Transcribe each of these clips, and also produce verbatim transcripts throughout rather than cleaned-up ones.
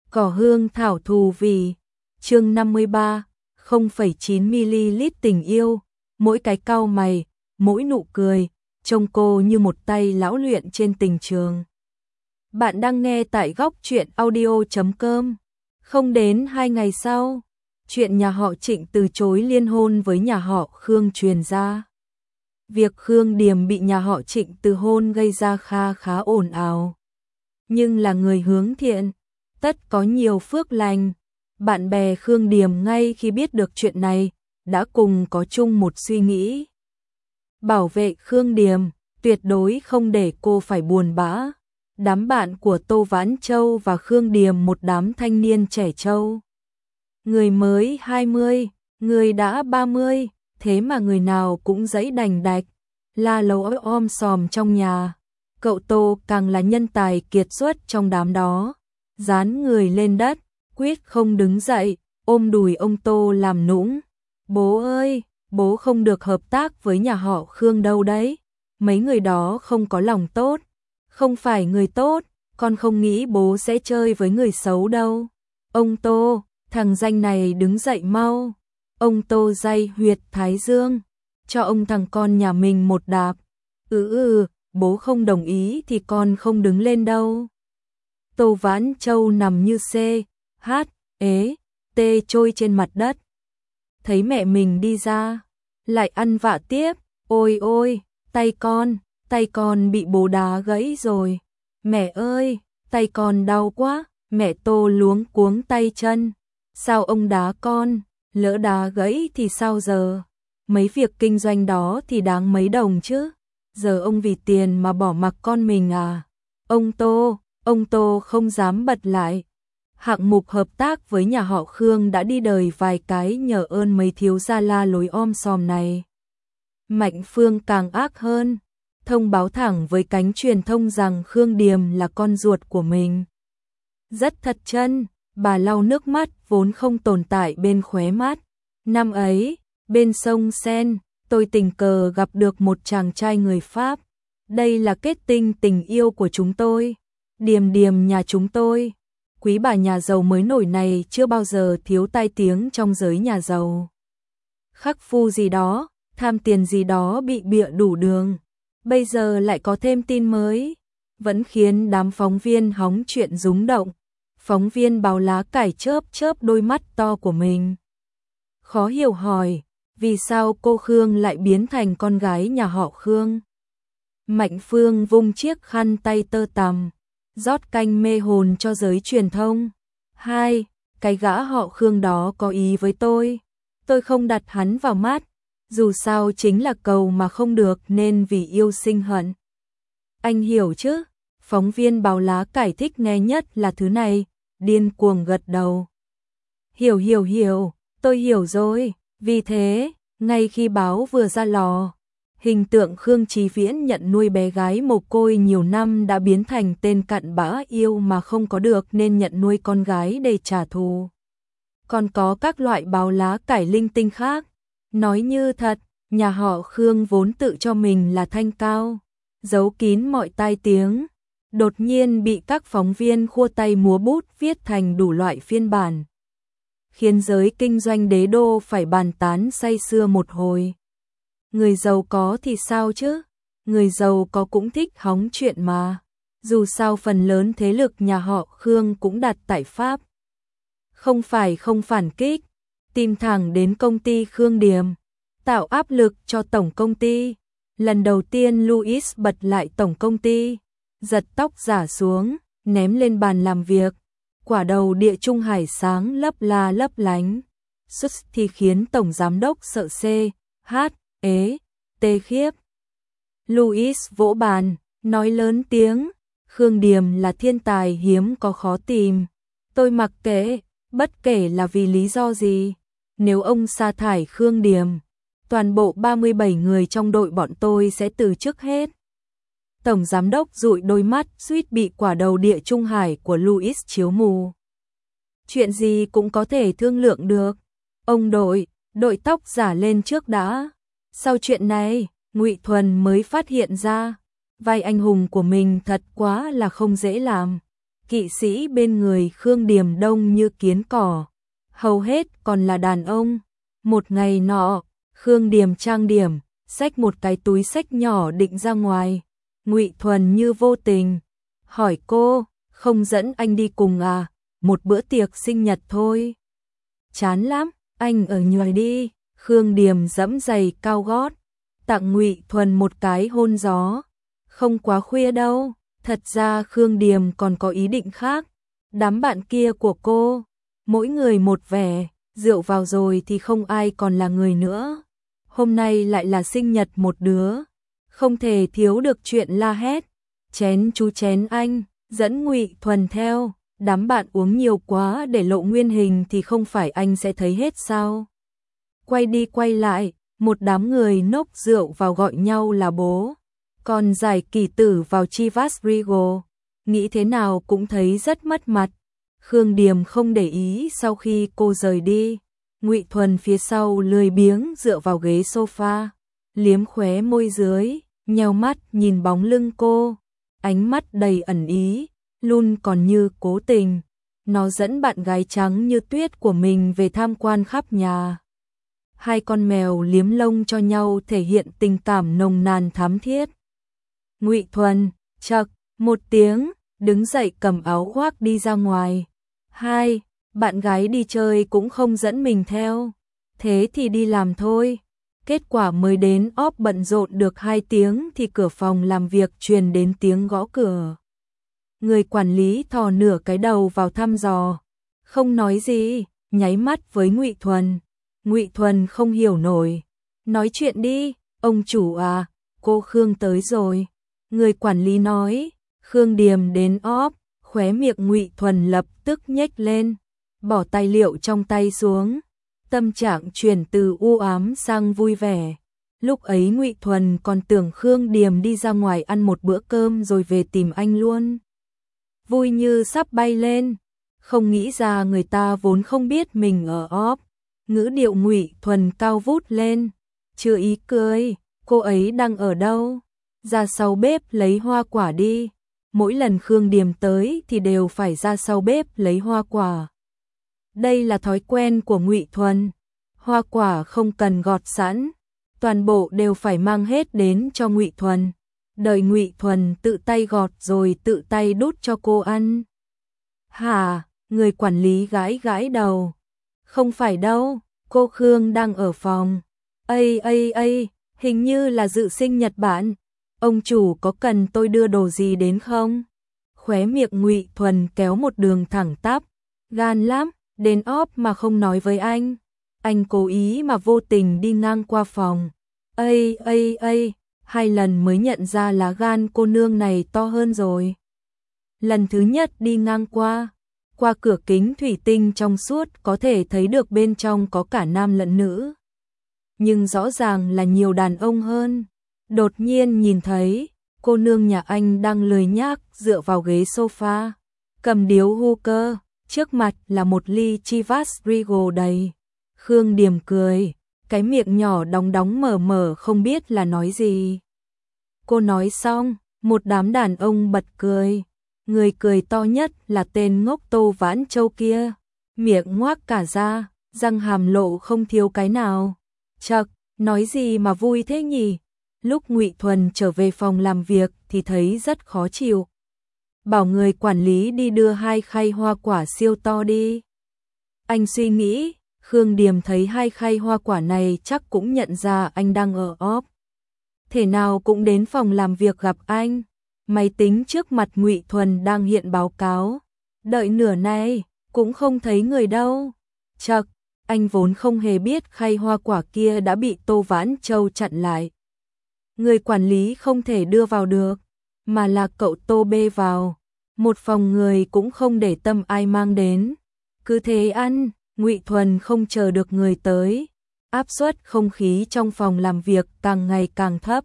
Cỏ hương thảo thù vì, chương năm mươi ba, không phẩy chín mi-li-lít tình yêu, mỗi cái cau mày, mỗi nụ cười, trông cô như một tay lão luyện trên tình trường. Bạn đang nghe tại góc truyện audio chấm com. Không đến hai ngày sau, chuyện nhà họ Trịnh từ chối liên hôn với nhà họ Khương truyền ra. Việc Khương Điềm bị nhà họ Trịnh từ hôn gây ra kha khá ồn ào. Nhưng là người hướng thiện, tất có nhiều phước lành. Bạn bè Khương Điềm ngay khi biết được chuyện này, đã cùng có chung một suy nghĩ. Bảo vệ Khương Điềm, tuyệt đối không để cô phải buồn bã. Đám bạn của Tô Vãn Châu và Khương Điềm một đám thanh niên trẻ trâu. Người mới hai mươi, người đã ba mươi, thế mà người nào cũng giãy đành đạch, la lấu om sòm trong nhà. Cậu Tô càng là nhân tài kiệt xuất trong đám đó, dán người lên đất, quyết không đứng dậy, ôm đùi ông Tô làm nũng. Bố ơi, bố không được hợp tác với nhà họ Khương đâu đấy, mấy người đó không có lòng tốt, không phải người tốt, con không nghĩ bố sẽ chơi với người xấu đâu. Ông Tô, thằng danh này đứng dậy mau. Ông Tô day huyệt thái dương, cho ông thằng con nhà mình một đạp. Ừ ừ, bố không đồng ý thì con không đứng lên đâu. Tô Vãn Châu nằm như C, H, ế, T trôi trên mặt đất. Thấy mẹ mình đi ra, lại ăn vạ tiếp. Ôi ôi, tay con, tay con bị bố đá gãy rồi. Mẹ ơi, tay con đau quá. Mẹ Tô luống cuống tay chân. Sao ông đá con? Lỡ đá gãy thì sao giờ? Mấy việc kinh doanh đó thì đáng mấy đồng chứ? Giờ ông vì tiền mà bỏ mặc con mình à? Ông Tô, ông Tô không dám bật lại. Hạng mục hợp tác với nhà họ Khương đã đi đời vài cái nhờ ơn mấy thiếu gia la lối om sòm này. Mạnh Phương càng ác hơn, thông báo thẳng với cánh truyền thông rằng Khương Điềm là con ruột của mình. Rất thật chân, bà lau nước mắt vốn không tồn tại bên khóe mắt. Năm ấy, bên sông Sen, tôi tình cờ gặp được một chàng trai người Pháp. Đây là kết tinh tình yêu của chúng tôi. Điềm Điềm nhà chúng tôi. Quý bà nhà giàu mới nổi này chưa bao giờ thiếu tai tiếng trong giới nhà giàu. Khắc phu gì đó, tham tiền gì đó bị bịa đủ đường. Bây giờ lại có thêm tin mới, vẫn khiến đám phóng viên hóng chuyện rúng động. Phóng viên báo lá cải chớp chớp đôi mắt to của mình. Khó hiểu hỏi, vì sao cô Khương lại biến thành con gái nhà họ Khương? Mạnh Phương vung chiếc khăn tay tơ tằm, rót canh mê hồn cho giới truyền thông. Hai, cái gã họ Khương đó có ý với tôi. Tôi không đặt hắn vào mắt, dù sao chính là cầu mà không được nên vì yêu sinh hận. Anh hiểu chứ? Phóng viên báo lá cải thích nghe nhất là thứ này, điên cuồng gật đầu. Hiểu hiểu hiểu, tôi hiểu rồi, vì thế, ngay khi báo vừa ra lò, hình tượng Khương Chí Viễn nhận nuôi bé gái mồ côi nhiều năm đã biến thành tên cặn bã yêu mà không có được nên nhận nuôi con gái để trả thù. Còn có các loại báo lá cải linh tinh khác, nói như thật, nhà họ Khương vốn tự cho mình là thanh cao, giấu kín mọi tai tiếng. Đột nhiên bị các phóng viên khua tay múa bút viết thành đủ loại phiên bản, khiến giới kinh doanh đế đô phải bàn tán say sưa một hồi. Người giàu có thì sao chứ? Người giàu có cũng thích hóng chuyện mà. Dù sao phần lớn thế lực nhà họ Khương cũng đặt tại Pháp. Không phải không phản kích, tìm thẳng đến công ty Khương Điềm, tạo áp lực cho tổng công ty. Lần đầu tiên Louis bật lại tổng công ty, giật tóc giả xuống, ném lên bàn làm việc. Quả đầu địa trung hải sáng lấp la lấp lánh. Xuất thì khiến tổng giám đốc sợ C, H, ế, T khiếp. Louis vỗ bàn, nói lớn tiếng, Khương Điềm là thiên tài hiếm có khó tìm. Tôi mặc kệ, bất kể là vì lý do gì. Nếu ông sa thải Khương Điềm, toàn bộ ba mươi bảy người trong đội bọn tôi sẽ từ chức hết. Tổng giám đốc dụi đôi mắt suýt bị quả đầu địa trung hải của Louis chiếu mù. Chuyện gì cũng có thể thương lượng được. Ông đội, đội tóc giả lên trước đã. Sau chuyện này, Ngụy Thuần mới phát hiện ra, vai anh hùng của mình thật quá là không dễ làm. Kỵ sĩ bên người Khương Điềm đông như kiến cỏ, hầu hết còn là đàn ông. Một ngày nọ, Khương Điềm trang điểm, xách một cái túi xách nhỏ định ra ngoài. Ngụy Thuần như vô tình hỏi cô, không dẫn anh đi cùng à, một bữa tiệc sinh nhật thôi. Chán lắm, anh ở nhòi đi. Khương Điềm giẫm giày cao gót, tặng Ngụy Thuần một cái hôn gió. Không quá khuya đâu, thật ra Khương Điềm còn có ý định khác. Đám bạn kia của cô, mỗi người một vẻ, rượu vào rồi thì không ai còn là người nữa. Hôm nay lại là sinh nhật một đứa, không thể thiếu được chuyện la hét. Chén chú chén anh, dẫn Ngụy Thuần theo. Đám bạn uống nhiều quá để lộ nguyên hình thì không phải anh sẽ thấy hết sao? Quay đi quay lại, một đám người nốc rượu vào gọi nhau là bố. Còn giải kỳ tử vào Chivas Regal, nghĩ thế nào cũng thấy rất mất mặt. Khương Điềm không để ý sau khi cô rời đi. Ngụy Thuần phía sau lười biếng dựa vào ghế sofa, liếm khóe môi dưới, nheo mắt nhìn bóng lưng cô. Ánh mắt đầy ẩn ý, luôn còn như cố tình. Nó dẫn bạn gái trắng như tuyết của mình về tham quan khắp nhà. Hai con mèo liếm lông cho nhau thể hiện tình cảm nồng nàn thắm thiết. Ngụy Thuần, chậc, một tiếng, đứng dậy cầm áo khoác đi ra ngoài. Hai, bạn gái đi chơi cũng không dẫn mình theo. Thế thì đi làm thôi. Kết quả mới đến óp bận rộn được hai tiếng thì cửa phòng làm việc truyền đến tiếng gõ cửa. Người quản lý thò nửa cái đầu vào thăm dò, không nói gì, nháy mắt với Ngụy Thuần. Ngụy Thuần không hiểu nổi, nói chuyện đi, ông chủ à, cô Khương tới rồi. Người quản lý nói. Khương Điềm đến óp, khóe miệng Ngụy Thuần lập tức nhếch lên, bỏ tài liệu trong tay xuống, tâm trạng chuyển từ u ám sang vui vẻ. Lúc ấy Ngụy Thuần còn tưởng Khương Điềm đi ra ngoài ăn một bữa cơm rồi về tìm anh luôn. Vui như sắp bay lên, không nghĩ ra người ta vốn không biết mình ở óp. Ngữ điệu Ngụy Thuần cao vút lên, chưa ý cười, cô ấy đang ở đâu? Ra sau bếp lấy hoa quả đi. Mỗi lần Khương Điềm tới thì đều phải ra sau bếp lấy hoa quả. Đây là thói quen của Ngụy Thuần. Hoa quả không cần gọt sẵn, toàn bộ đều phải mang hết đến cho Ngụy Thuần. Đợi Ngụy Thuần tự tay gọt rồi tự tay đút cho cô ăn. Hả? Người quản lý gãi gãi đầu. Không phải đâu, cô Khương đang ở phòng. Ây ây ây, hình như là dự sinh nhật bạn. Ông chủ có cần tôi đưa đồ gì đến không? Khóe miệng Ngụy Thuần kéo một đường thẳng tắp. Gan lắm, đến óp mà không nói với anh. Anh cố ý mà vô tình đi ngang qua phòng. Ây ây ây, hai lần mới nhận ra lá gan cô nương này to hơn rồi. Lần thứ nhất đi ngang qua, qua cửa kính thủy tinh trong suốt có thể thấy được bên trong có cả nam lẫn nữ. Nhưng rõ ràng là nhiều đàn ông hơn. Đột nhiên nhìn thấy, cô nương nhà anh đang lười nhác dựa vào ghế sofa, cầm điếu hookah, trước mặt là một ly Chivas Regal đầy. Khương Điềm cười, cái miệng nhỏ đóng đóng mở mở không biết là nói gì. Cô nói xong, một đám đàn ông bật cười. Người cười to nhất là tên ngốc Tô Vãn Châu kia, miệng ngoác cả ra, răng hàm lộ không thiếu cái nào. Chậc, nói gì mà vui thế nhỉ? Lúc Ngụy Thuần trở về phòng làm việc thì thấy rất khó chịu. Bảo người quản lý đi đưa hai khay hoa quả siêu to đi. Anh suy nghĩ, Khương Điềm thấy hai khay hoa quả này chắc cũng nhận ra anh đang ở óp. Thể nào cũng đến phòng làm việc gặp anh. Máy tính trước mặt Ngụy Thuần đang hiện báo cáo. Đợi nửa này, cũng không thấy người đâu. Chậc, anh vốn không hề biết khay hoa quả kia đã bị Tô Vãn Châu chặn lại. Người quản lý không thể đưa vào được, mà là cậu Tô bê vào. Một phòng người cũng không để tâm ai mang đến. Cứ thế ăn, Ngụy Thuần không chờ được người tới. Áp suất không khí trong phòng làm việc càng ngày càng thấp.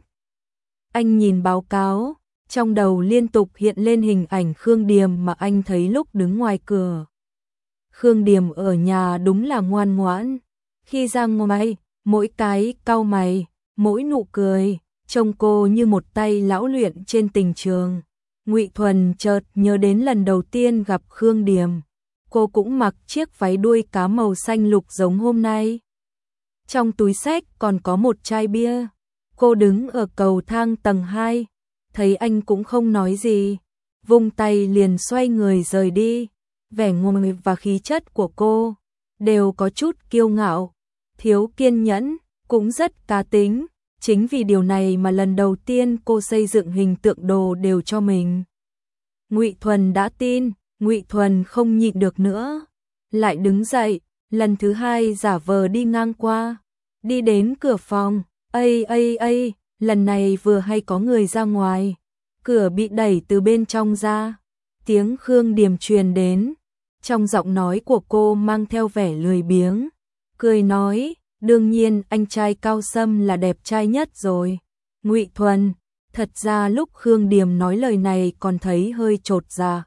Anh nhìn báo cáo, trong đầu liên tục hiện lên hình ảnh Khương Điềm mà anh thấy lúc đứng ngoài cửa. Khương Điềm ở nhà đúng là ngoan ngoãn. Khi ra ngoài, mỗi cái cau mày, mỗi nụ cười, trông cô như một tay lão luyện trên tình trường. Ngụy Thuần chợt nhớ đến lần đầu tiên gặp Khương Điềm, cô cũng mặc chiếc váy đuôi cá màu xanh lục giống hôm nay. Trong túi xách còn có một chai bia. Cô đứng ở cầu thang tầng hai, thấy anh cũng không nói gì, vung tay liền xoay người rời đi. Vẻ ngông và khí chất của cô đều có chút kiêu ngạo, thiếu kiên nhẫn, cũng rất cá tính. Chính vì điều này mà lần đầu tiên cô xây dựng hình tượng đồ đều cho mình. Ngụy Thuần đã tin, Ngụy Thuần không nhịn được nữa, lại đứng dậy, lần thứ hai giả vờ đi ngang qua, đi đến cửa phòng. Ây ây ây, lần này vừa hay có người ra ngoài, cửa bị đẩy từ bên trong ra, tiếng Khương Điềm truyền đến, trong giọng nói của cô mang theo vẻ lười biếng, cười nói, đương nhiên anh trai Cao Sâm là đẹp trai nhất rồi. Ngụy Thuần, thật ra lúc Khương Điềm nói lời này còn thấy hơi chột dạ.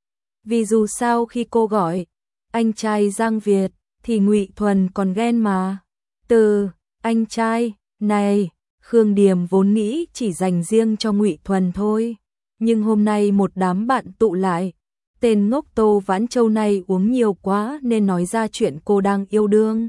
Vì dù sao khi cô gọi anh trai Giang Việt thì Ngụy Thuần còn ghen mà. Từ anh trai này, Khương Điềm vốn nghĩ chỉ dành riêng cho Ngụy Thuần thôi, nhưng hôm nay một đám bạn tụ lại, tên ngốc Tô Vãn Châu này uống nhiều quá nên nói ra chuyện cô đang yêu đương,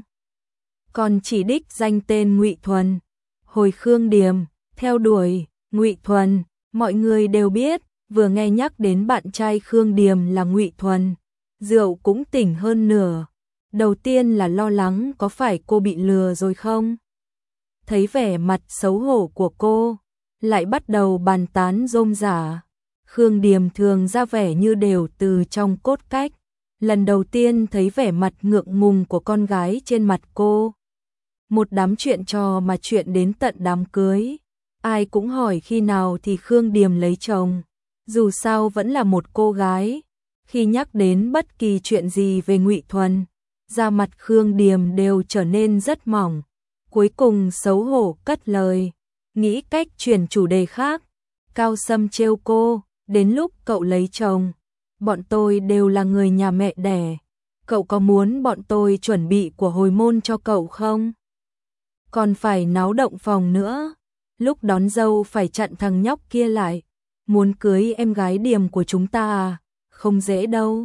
còn chỉ đích danh tên Ngụy Thuần. Hồi Khương Điềm theo đuổi Ngụy Thuần, mọi người đều biết, vừa nghe nhắc đến bạn trai Khương Điềm là Ngụy Thuần, rượu cũng tỉnh hơn nửa. Đầu tiên là lo lắng có phải cô bị lừa rồi không? Thấy vẻ mặt xấu hổ của cô, lại bắt đầu bàn tán rôm rả. Khương Điềm thường ra vẻ như đều từ trong cốt cách, lần đầu tiên thấy vẻ mặt ngượng ngùng của con gái trên mặt cô. Một đám chuyện trò mà chuyện đến tận đám cưới, ai cũng hỏi khi nào thì Khương Điềm lấy chồng, dù sao vẫn là một cô gái. Khi nhắc đến bất kỳ chuyện gì về Ngụy Thuần, da mặt Khương Điềm đều trở nên rất mỏng. Cuối cùng xấu hổ cất lời, nghĩ cách chuyển chủ đề khác. Cao Sâm trêu cô, đến lúc cậu lấy chồng, bọn tôi đều là người nhà mẹ đẻ, cậu có muốn bọn tôi chuẩn bị của hồi môn cho cậu không? Còn phải náo động phòng nữa, lúc đón dâu phải chặn thằng nhóc kia lại, muốn cưới em gái Điềm của chúng ta à, không dễ đâu.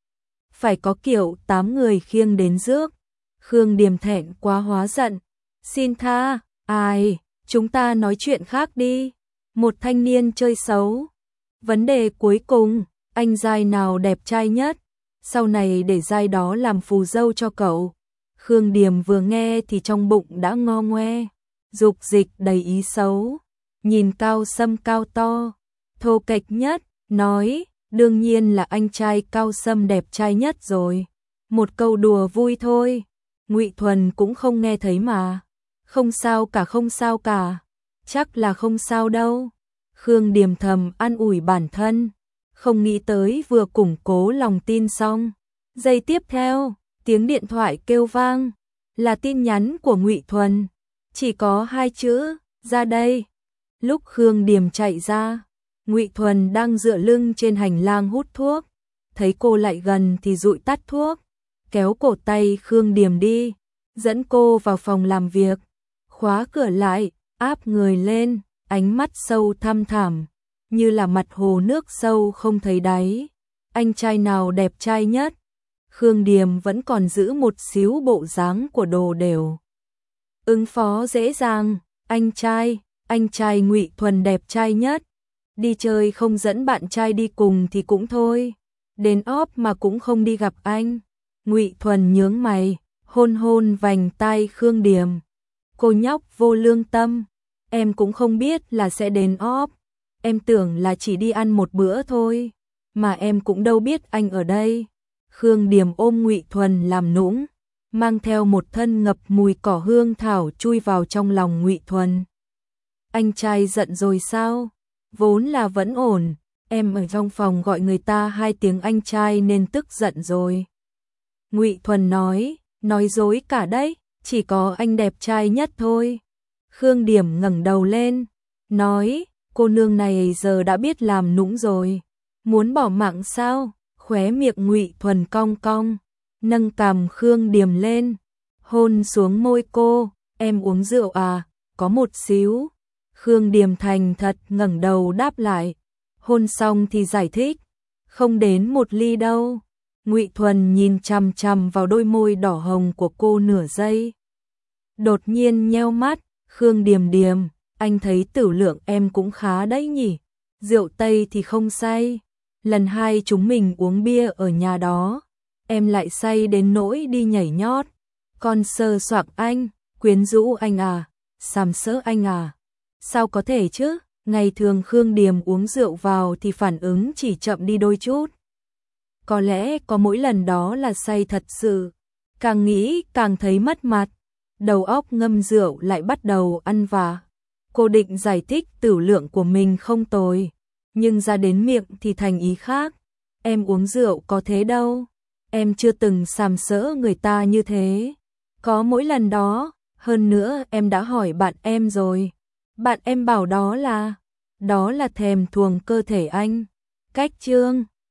Phải có kiểu tám người khiêng đến rước. Khương Điềm thẹn quá hóa giận, xin tha, ai, chúng ta nói chuyện khác đi. Một thanh niên chơi xấu. Vấn đề cuối cùng, anh giai nào đẹp trai nhất, sau này để giai đó làm phù dâu cho cậu. Khương Điềm vừa nghe thì trong bụng đã ngo ngoe, dục dịch đầy ý xấu, nhìn Cao Sâm cao to, thô kệch nhất, nói, đương nhiên là anh trai Cao Sâm đẹp trai nhất rồi. Một câu đùa vui thôi, Ngụy Thuần cũng không nghe thấy mà. Không sao cả, không sao cả, chắc là không sao đâu. Khương Điềm thầm an ủi bản thân, không nghĩ tới vừa củng cố lòng tin xong, giây tiếp theo, tiếng điện thoại kêu vang, là tin nhắn của Ngụy Thuần, chỉ có hai chữ, ra đây. Lúc Khương Điềm chạy ra, Ngụy Thuần đang dựa lưng trên hành lang hút thuốc, thấy cô lại gần thì dụi tắt thuốc, kéo cổ tay Khương Điềm đi, dẫn cô vào phòng làm việc, khóa cửa lại, áp người lên, ánh mắt sâu thăm thẳm, như là mặt hồ nước sâu không thấy đáy. Anh trai nào đẹp trai nhất? Khương Điềm vẫn còn giữ một xíu bộ dáng của đồ đều. Ứng phó dễ dàng, anh trai, anh trai Ngụy Thuần đẹp trai nhất. Đi chơi không dẫn bạn trai đi cùng thì cũng thôi, đến óp mà cũng không đi gặp anh. Ngụy Thuần nhướng mày, hôn hôn vành tai Khương Điềm. Cô nhóc vô lương tâm, em cũng không biết là sẽ đến óp, em tưởng là chỉ đi ăn một bữa thôi, mà em cũng đâu biết anh ở đây. Khương Điềm ôm Ngụy Thuần làm nũng, mang theo một thân ngập mùi cỏ hương thảo chui vào trong lòng Ngụy Thuần. Anh trai giận rồi sao? Vốn là vẫn ổn, em ở trong phòng gọi người ta hai tiếng anh trai nên tức giận rồi. Ngụy Thuần nói, nói dối cả đấy, chỉ có anh đẹp trai nhất thôi. Khương Điềm ngẩng đầu lên, nói, cô nương này giờ đã biết làm nũng rồi, muốn bỏ mạng sao? Khóe miệng Ngụy Thuần cong cong, nâng cằm Khương Điềm lên, hôn xuống môi cô, em uống rượu à? Có một xíu. Khương Điềm thành thật ngẩng đầu đáp lại, Hôn xong thì giải thích, không đến một ly đâu. Ngụy Thuần nhìn chằm chằm vào đôi môi đỏ hồng của cô nửa giây. Đột nhiên nheo mắt, Khương Điềm Điềm, anh thấy tử lượng em cũng khá đấy nhỉ. Rượu Tây thì không say. Lần hai chúng mình uống bia ở nhà đó, em lại say đến nỗi đi nhảy nhót. Con sờ soạng anh, quyến rũ anh à, sàm sỡ anh à. Sao có thể chứ, ngày thường Khương Điềm uống rượu vào thì phản ứng chỉ chậm đi đôi chút. Có lẽ có mỗi lần đó là say thật sự. Càng nghĩ càng thấy mất mặt. Đầu óc ngâm rượu lại bắt đầu ăn vạ. Cô định giải thích tử lượng của mình không tồi, nhưng ra đến miệng thì thành ý khác. Em uống rượu có thế đâu, em chưa từng sàm sỡ người ta như thế. Có mỗi lần đó, hơn nữa em đã hỏi bạn em rồi. Bạn em bảo đó là, đó là thèm thuồng cơ thể anh. Cách chương